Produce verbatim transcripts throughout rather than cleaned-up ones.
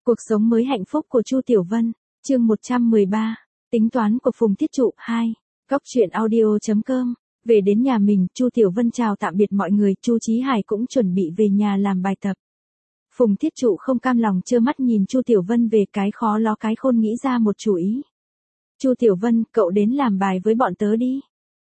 Cuộc sống mới hạnh phúc của Chu Tiểu Vân, chương một trăm mười ba, tính toán của Phùng Thiết Trụ hai, góc truyện audio chấm com. Về đến nhà mình, Chu Tiểu Vân chào tạm biệt mọi người, Chu Chí Hải cũng chuẩn bị về nhà làm bài tập. Phùng Thiết Trụ không cam lòng trơ mắt nhìn Chu Tiểu Vân về, cái khó ló cái khôn nghĩ ra một chủ ý. Chu Tiểu Vân, cậu đến làm bài với bọn tớ đi.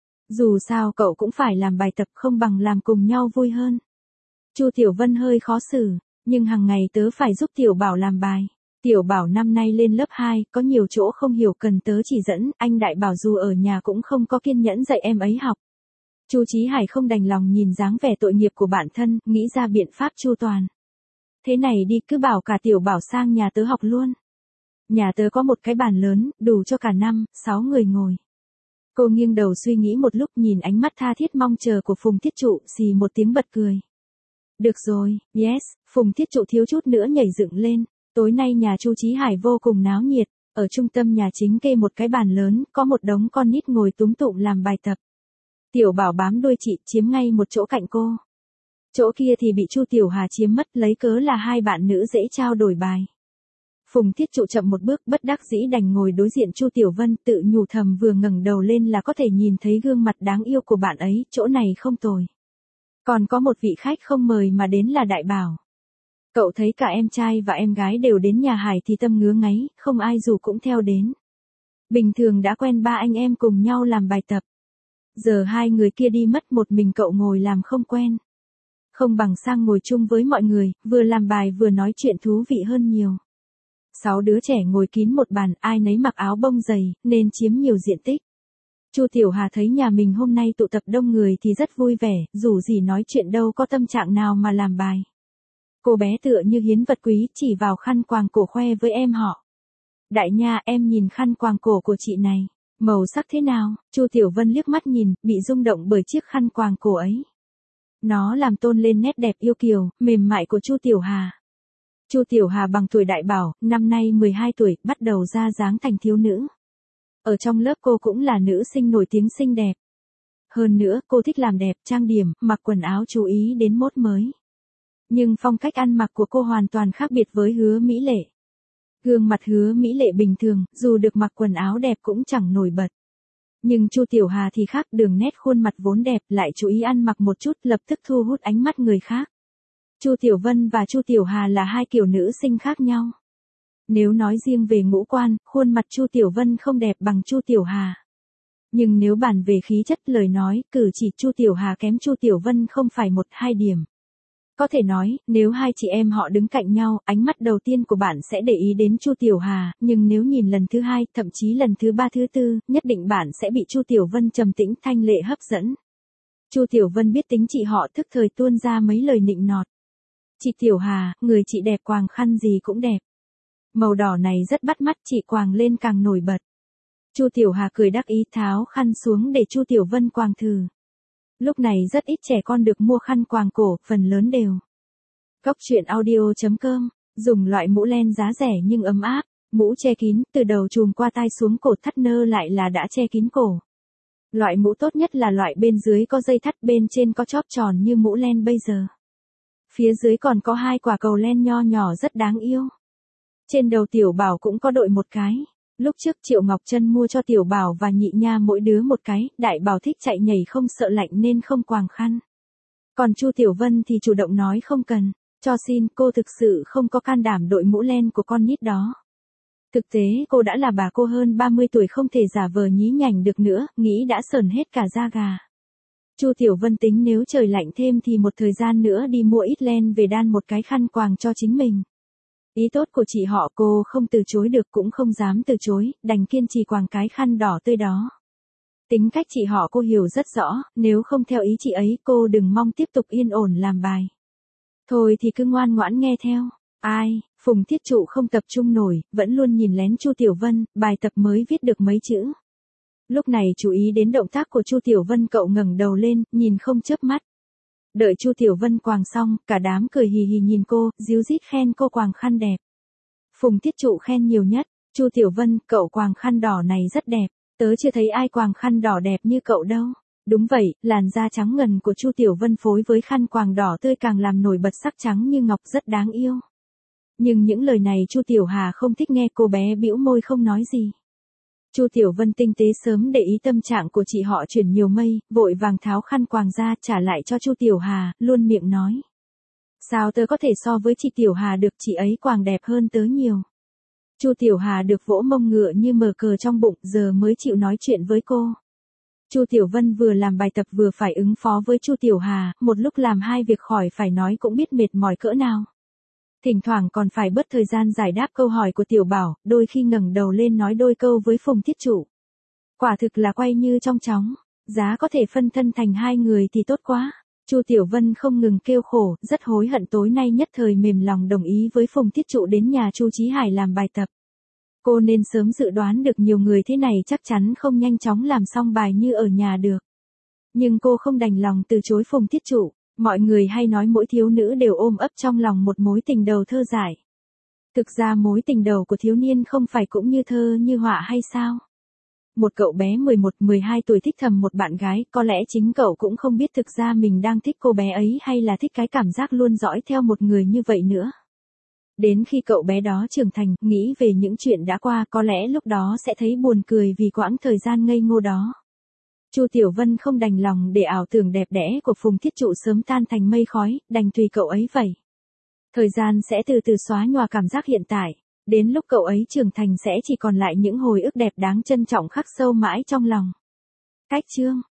Dù sao cậu cũng phải làm bài tập, không bằng làm cùng nhau vui hơn. Chu Tiểu Vân hơi khó xử, nhưng hàng ngày tớ phải giúp Tiểu Bảo làm bài. Tiểu Bảo năm nay lên lớp hai, có nhiều chỗ không hiểu cần tớ chỉ dẫn, anh Đại bảo dù ở nhà cũng không có kiên nhẫn dạy em ấy học. Chu Chí Hải không đành lòng nhìn dáng vẻ tội nghiệp của bản thân, nghĩ ra biện pháp chu toàn. Thế này đi, cứ bảo cả Tiểu Bảo sang nhà tớ học luôn. Nhà tớ có một cái bàn lớn, đủ cho cả năm, sáu người ngồi. Cô nghiêng đầu suy nghĩ một lúc, nhìn ánh mắt tha thiết mong chờ của Phùng Thiết Trụ, xì một tiếng bật cười. Được rồi, yes, Phùng Thiết Trụ thiếu chút nữa nhảy dựng lên. Tối nay nhà Chu Chí Hải vô cùng náo nhiệt, ở trung tâm nhà chính kê một cái bàn lớn, có một đống con nít ngồi túm tụm làm bài tập. Tiểu Bảo bám đuôi chị, chiếm ngay một chỗ cạnh cô. Chỗ kia thì bị Chu Tiểu Hà chiếm mất, lấy cớ là hai bạn nữ dễ trao đổi bài. Phùng Thiết Trụ chậm một bước, bất đắc dĩ đành ngồi đối diện Chu Tiểu Vân, tự nhủ thầm, vừa ngẩng đầu lên là có thể nhìn thấy gương mặt đáng yêu của bạn ấy, chỗ này không tồi. Còn có một vị khách không mời mà đến là Đại Bảo. Cậu thấy cả em trai và em gái đều đến nhà Hải thì tâm ngứa ngáy, không ai dù cũng theo đến. Bình thường đã quen ba anh em cùng nhau làm bài tập. Giờ hai người kia đi mất, một mình cậu ngồi làm không quen. Không bằng sang ngồi chung với mọi người, vừa làm bài vừa nói chuyện thú vị hơn nhiều. Sáu đứa trẻ ngồi kín một bàn, ai nấy mặc áo bông dày, nên chiếm nhiều diện tích. Chu Tiểu Hà thấy nhà mình hôm nay tụ tập đông người thì rất vui vẻ, dù gì nói chuyện đâu có tâm trạng nào mà làm bài. Cô bé tựa như hiến vật quý, chỉ vào khăn quàng cổ khoe với em họ. Đại nha, em nhìn khăn quàng cổ của chị này, màu sắc thế nào? Chu Tiểu Vân liếc mắt nhìn, bị rung động bởi chiếc khăn quàng cổ ấy. Nó làm tôn lên nét đẹp yêu kiều, mềm mại của Chu Tiểu Hà. Chu Tiểu Hà bằng tuổi Đại Bảo, năm nay mười hai tuổi, bắt đầu ra dáng thành thiếu nữ. Ở trong lớp cô cũng là nữ sinh nổi tiếng xinh đẹp. Hơn nữa, cô thích làm đẹp, trang điểm, mặc quần áo chú ý đến mốt mới. Nhưng phong cách ăn mặc của cô hoàn toàn khác biệt với Hứa Mỹ Lệ. Gương mặt Hứa Mỹ Lệ bình thường, dù được mặc quần áo đẹp cũng chẳng nổi bật. Nhưng Chu Tiểu Hà thì khác, đường nét khuôn mặt vốn đẹp, lại chú ý ăn mặc một chút, lập tức thu hút ánh mắt người khác. Chu Tiểu Vân và Chu Tiểu Hà là hai kiểu nữ sinh khác nhau. Nếu nói riêng về ngũ quan, khuôn mặt Chu Tiểu Vân không đẹp bằng Chu Tiểu Hà. Nhưng nếu bàn về khí chất, lời nói, cử chỉ, Chu Tiểu Hà kém Chu Tiểu Vân không phải một hai điểm. Có thể nói, nếu hai chị em họ đứng cạnh nhau, ánh mắt đầu tiên của bạn sẽ để ý đến Chu Tiểu Hà, nhưng nếu nhìn lần thứ hai, thậm chí lần thứ ba thứ tư, nhất định bạn sẽ bị Chu Tiểu Vân trầm tĩnh thanh lệ hấp dẫn. Chu Tiểu Vân biết tính chị họ, thức thời tuôn ra mấy lời nịnh nọt. Chị Tiểu Hà, người chị đẹp, quàng khăn gì cũng đẹp. Màu đỏ này rất bắt mắt, chị quàng lên càng nổi bật. Chu Tiểu Hà cười đắc ý tháo khăn xuống để Chu Tiểu Vân quàng thử. Lúc này rất ít trẻ con được mua khăn quàng cổ, phần lớn đều. Góc truyện audio chấm com, dùng loại mũ len giá rẻ nhưng ấm áp, mũ che kín, từ đầu chùm qua tai xuống cổ, thắt nơ lại là đã che kín cổ. Loại mũ tốt nhất là loại bên dưới có dây thắt, bên trên có chóp tròn như mũ len bây giờ. Phía dưới còn có hai quả cầu len nho nhỏ rất đáng yêu. Trên đầu Tiểu Bảo cũng có đội một cái. Lúc trước Triệu Ngọc Trân mua cho Tiểu Bảo và Nhị Nha mỗi đứa một cái, Đại Bảo thích chạy nhảy không sợ lạnh nên không quàng khăn. Còn Chu Tiểu Vân thì chủ động nói không cần, cho xin, cô thực sự không có can đảm đội mũ len của con nít đó. Thực tế cô đã là bà cô hơn ba mươi tuổi, không thể giả vờ nhí nhảnh được nữa, nghĩ đã sờn hết cả da gà. Chu Tiểu Vân tính nếu trời lạnh thêm thì một thời gian nữa đi mua ít len về đan một cái khăn quàng cho chính mình. Ý tốt của chị họ cô không từ chối được, cũng không dám từ chối, đành kiên trì quàng cái khăn đỏ tươi đó. Tính cách chị họ cô hiểu rất rõ, nếu không theo ý chị ấy cô đừng mong tiếp tục yên ổn làm bài. Thôi thì cứ ngoan ngoãn nghe theo. Ai, Phùng Thiết Trụ không tập trung nổi, vẫn luôn nhìn lén Chu Tiểu Vân, bài tập mới viết được mấy chữ. Lúc này chú ý đến động tác của Chu Tiểu Vân, cậu ngẩng đầu lên, nhìn không chớp mắt. Đợi Chu Tiểu Vân quàng xong, cả đám cười hì hì nhìn cô, díu dít khen cô quàng khăn đẹp. Phùng Thiết Trụ khen nhiều nhất, Chu Tiểu Vân, cậu quàng khăn đỏ này rất đẹp, tớ chưa thấy ai quàng khăn đỏ đẹp như cậu đâu. Đúng vậy, làn da trắng ngần của Chu Tiểu Vân phối với khăn quàng đỏ tươi càng làm nổi bật sắc trắng như ngọc, rất đáng yêu. Nhưng những lời này Chu Tiểu Hà không thích nghe, cô bé bĩu môi không nói gì. Chu Tiểu Vân tinh tế sớm để ý tâm trạng của chị họ chuyển nhiều mây, vội vàng tháo khăn quàng ra trả lại cho Chu Tiểu Hà, luôn miệng nói. Sao tớ có thể so với chị Tiểu Hà được, chị ấy quàng đẹp hơn tớ nhiều. Chu Tiểu Hà được vỗ mông ngựa như mở cờ trong bụng, giờ mới chịu nói chuyện với cô. Chu Tiểu Vân vừa làm bài tập vừa phải ứng phó với Chu Tiểu Hà, một lúc làm hai việc khỏi phải nói cũng biết mệt mỏi cỡ nào. Thỉnh thoảng còn phải bớt thời gian giải đáp câu hỏi của Tiểu Bảo, đôi khi ngẩng đầu lên nói đôi câu với Phùng Thiết Trụ. Quả thực là quay như trong chóng, giá có thể phân thân thành hai người thì tốt quá. Chu Tiểu Vân không ngừng kêu khổ, rất hối hận tối nay nhất thời mềm lòng đồng ý với Phùng Thiết Trụ đến nhà Chu Chí Hải làm bài tập. Cô nên sớm dự đoán được nhiều người thế này chắc chắn không nhanh chóng làm xong bài như ở nhà được. Nhưng cô không đành lòng từ chối Phùng Thiết Trụ. Mọi người hay nói mỗi thiếu nữ đều ôm ấp trong lòng một mối tình đầu thơ dại. Thực ra mối tình đầu của thiếu niên không phải cũng như thơ như họa hay sao? Một cậu bé mười một mười hai tuổi thích thầm một bạn gái, có lẽ chính cậu cũng không biết thực ra mình đang thích cô bé ấy hay là thích cái cảm giác luôn dõi theo một người như vậy nữa. Đến khi cậu bé đó trưởng thành, nghĩ về những chuyện đã qua, có lẽ lúc đó sẽ thấy buồn cười vì quãng thời gian ngây ngô đó. Chu Tiểu Vân không đành lòng để ảo tưởng đẹp đẽ của Phùng Thiết Trụ sớm tan thành mây khói, đành tùy cậu ấy vậy. Thời gian sẽ từ từ xóa nhòa cảm giác hiện tại, đến lúc cậu ấy trưởng thành sẽ chỉ còn lại những hồi ức đẹp đáng trân trọng khắc sâu mãi trong lòng. Cách chương